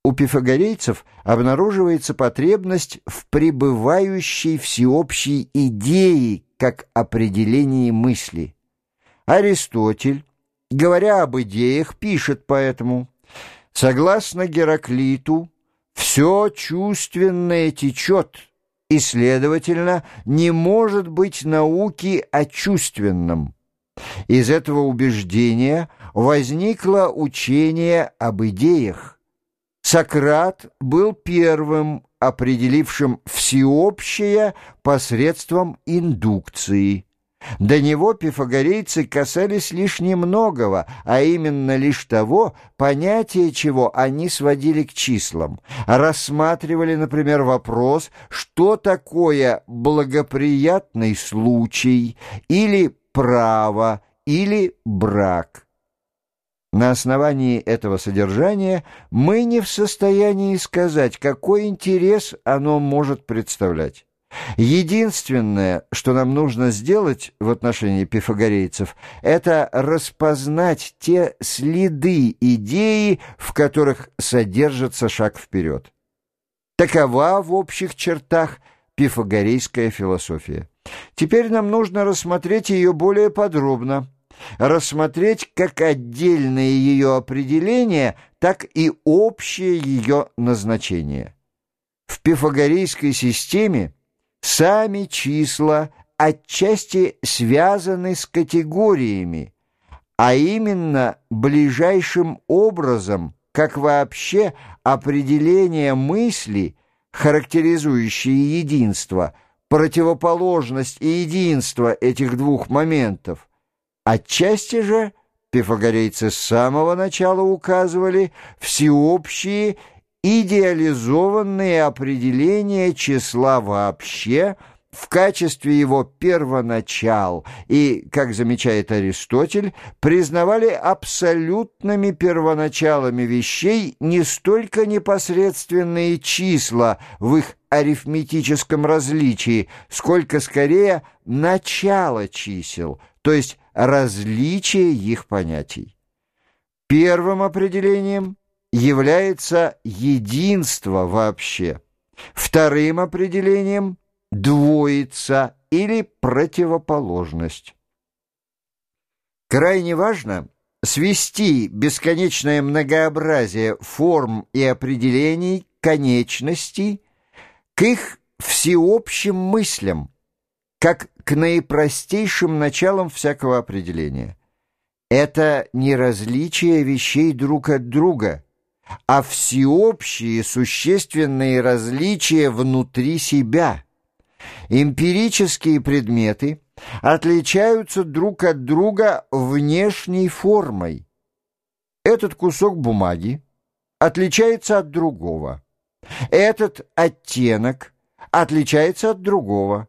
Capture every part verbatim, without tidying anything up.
У пифагорейцев обнаруживается потребность в пребывающей всеобщей идее как определении мысли. Аристотель, говоря об идеях, пишет поэтому: «Согласно Гераклиту, все чувственное течет, и, следовательно, не может быть науки о чувственном». Из этого убеждения возникло учение об идеях. Сократ был первым, определившим всеобщее посредством индукции. До него пифагорейцы касались лишь немногого, а именно лишь того, понятие чего они сводили к числам. Рассматривали, например, вопрос, что такое благоприятный случай, или право, или брак. На основании этого содержания мы не в состоянии сказать, какой интерес оно может представлять. Единственное, что нам нужно сделать в отношении пифагорейцев, это распознать те следы идеи, в которых содержится шаг вперед. Такова в общих чертах пифагорейская философия. Теперь нам нужно рассмотреть ее более подробно. Рассмотреть как отдельные ее определения, так и общее ее назначение. В пифагорейской системе сами числа отчасти связаны с категориями, а именно ближайшим образом, как вообще определение мысли, характеризующие единство, противоположность и единство этих двух моментов. Отчасти же пифагорейцы с самого начала указывали всеобщие идеализованные определения числа вообще в качестве его первоначал и, как замечает Аристотель, признавали абсолютными первоначалами вещей не столько непосредственные числа в их арифметическом различии, сколько скорее начало чисел, то есть различие их понятий. Первым определением является единство вообще, вторым определением – двоица или противоположность. Крайне важно свести бесконечное многообразие форм и определений конечностей к их всеобщим мыслям, как к наипростейшим началам всякого определения. Это не различие вещей друг от друга, а всеобщие существенные различия внутри себя. Эмпирические предметы отличаются друг от друга внешней формой. Этот кусок бумаги отличается от другого. Этот оттенок отличается от другого.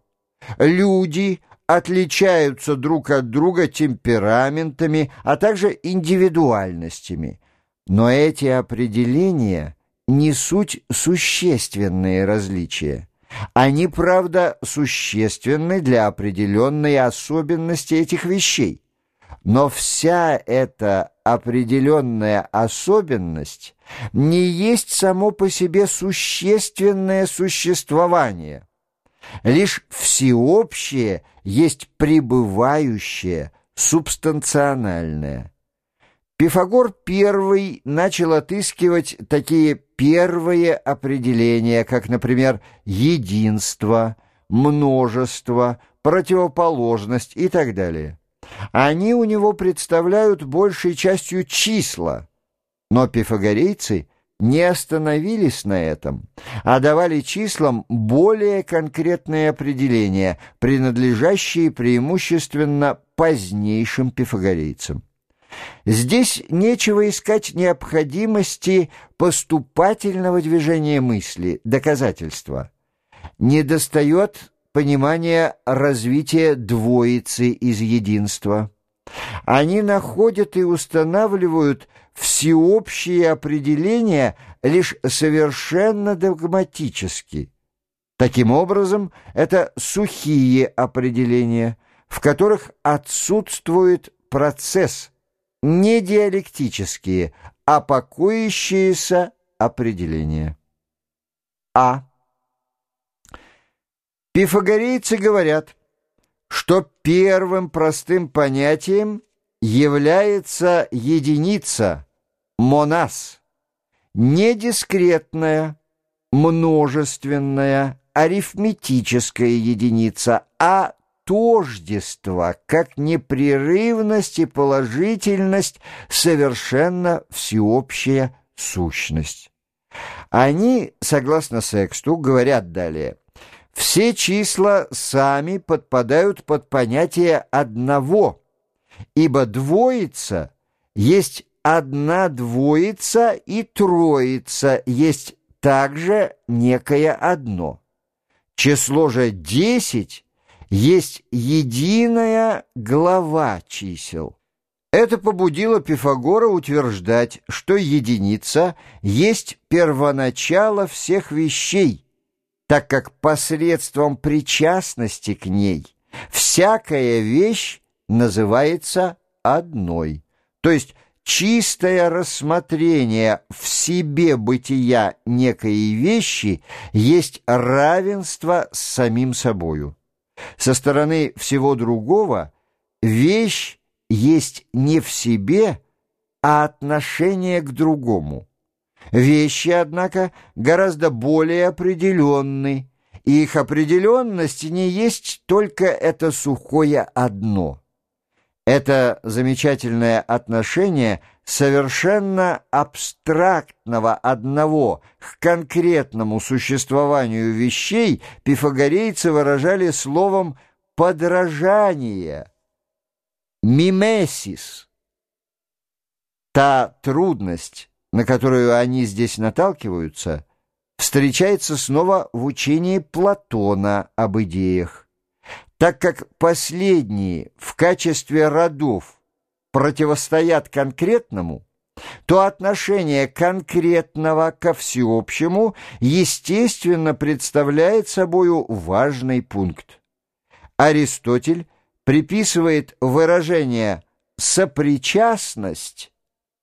Люди отличаются друг от друга темпераментами, а также индивидуальностями. Но эти определения не суть существенные различия. Они, правда, существенны для определенной особенности этих вещей. Но вся эта определенная особенность не есть само по себе существенное существование. Лишь всеобщее есть пребывающее, субстанциональное. Пифагор первый начал отыскивать такие первые определения, как, например, единство, множество, противоположность и так далее. Они у него представляют большей частью числа, но пифагорейцы не остановились на этом, а давали числам более конкретные определения, принадлежащие преимущественно позднейшим пифагорейцам. Здесь нечего искать необходимости поступательного движения мысли, доказательства. Недостает понимания развития двоицы из единства. Они находят и устанавливают всеобщие определения лишь совершенно догматически. Таким образом, это сухие определения, в которых отсутствует процесс, не диалектические, а покоящиеся определение. А. Пифагорейцы говорят, что первым простым понятием является единица, монас, не дискретная, множественная, арифметическая единица, а тождество, как непрерывность и положительность, совершенно всеобщая сущность. Они, согласно Сексту, говорят далее: все числа сами подпадают под понятие одного, ибо двоица есть одна двоица, и троица есть также некое одно. Число же десять есть единая глава чисел. Это побудило Пифагора утверждать, что единица есть первоначало всех вещей, так как посредством причастности к ней всякая вещь называется одной, то есть чистое рассмотрение в себе бытия некой вещи есть равенство с самим собою. Со стороны всего другого вещь есть не в себе, а отношение к другому. Вещи, однако, гораздо более определенны, и их определенность не есть только это сухое одно. Это замечательное отношение совершенно абстрактного одного к конкретному существованию вещей пифагорейцы выражали словом «подражание», «мимесис». Та трудность, на которую они здесь наталкиваются, встречается снова в учении Платона об идеях. Так как последние в качестве родов противостоят конкретному, то отношение конкретного ко всеобщему естественно представляет собою важный пункт. Аристотель приписывает выражение «сопричастность»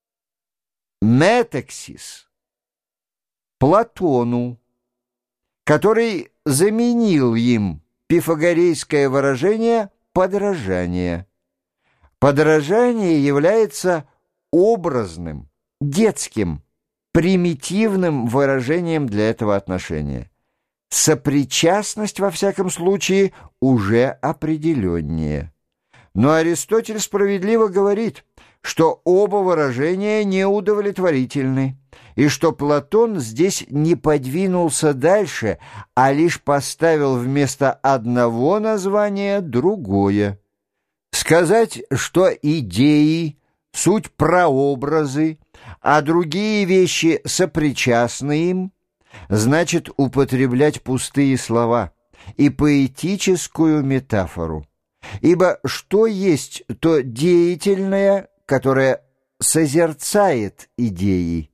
метаксис Платону, который заменил им пифагорейское выражение «подражание». Подражание является образным, детским, примитивным выражением для этого отношения. Сопричастность, во всяком случае, уже определеннее. Но Аристотель справедливо говорит, что оба выражения неудовлетворительны, и что Платон здесь не подвинулся дальше, а лишь поставил вместо одного названия другое. Сказать, что идеи — суть прообразы, а другие вещи сопричастны им, значит употреблять пустые слова и поэтическую метафору. Ибо что есть то деятельное, которое созерцает идеи?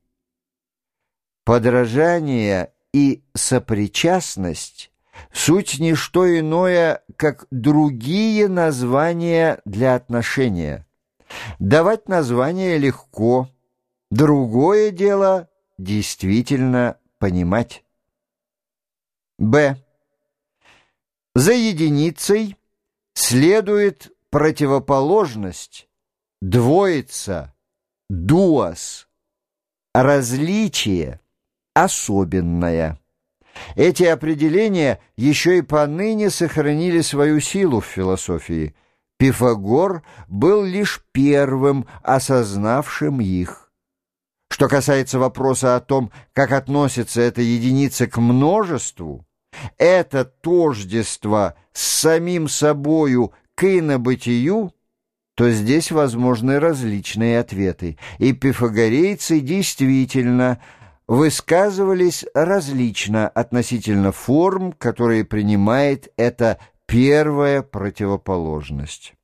Подражание и сопричастность — суть не что иное, как другие названия для отношения. Давать название легко, другое дело действительно понимать. Б. За единицей следует противоположность, двоица, дуос, различие, особенное. Эти определения еще и поныне сохранили свою силу в философии. Пифагор был лишь первым осознавшим их. Что касается вопроса о том, как относится эта единица к множеству, это тождество с самим собою к инобытию, то здесь возможны различные ответы, и пифагорейцы действительно высказывались различно относительно форм, которые принимает эта первая противоположность.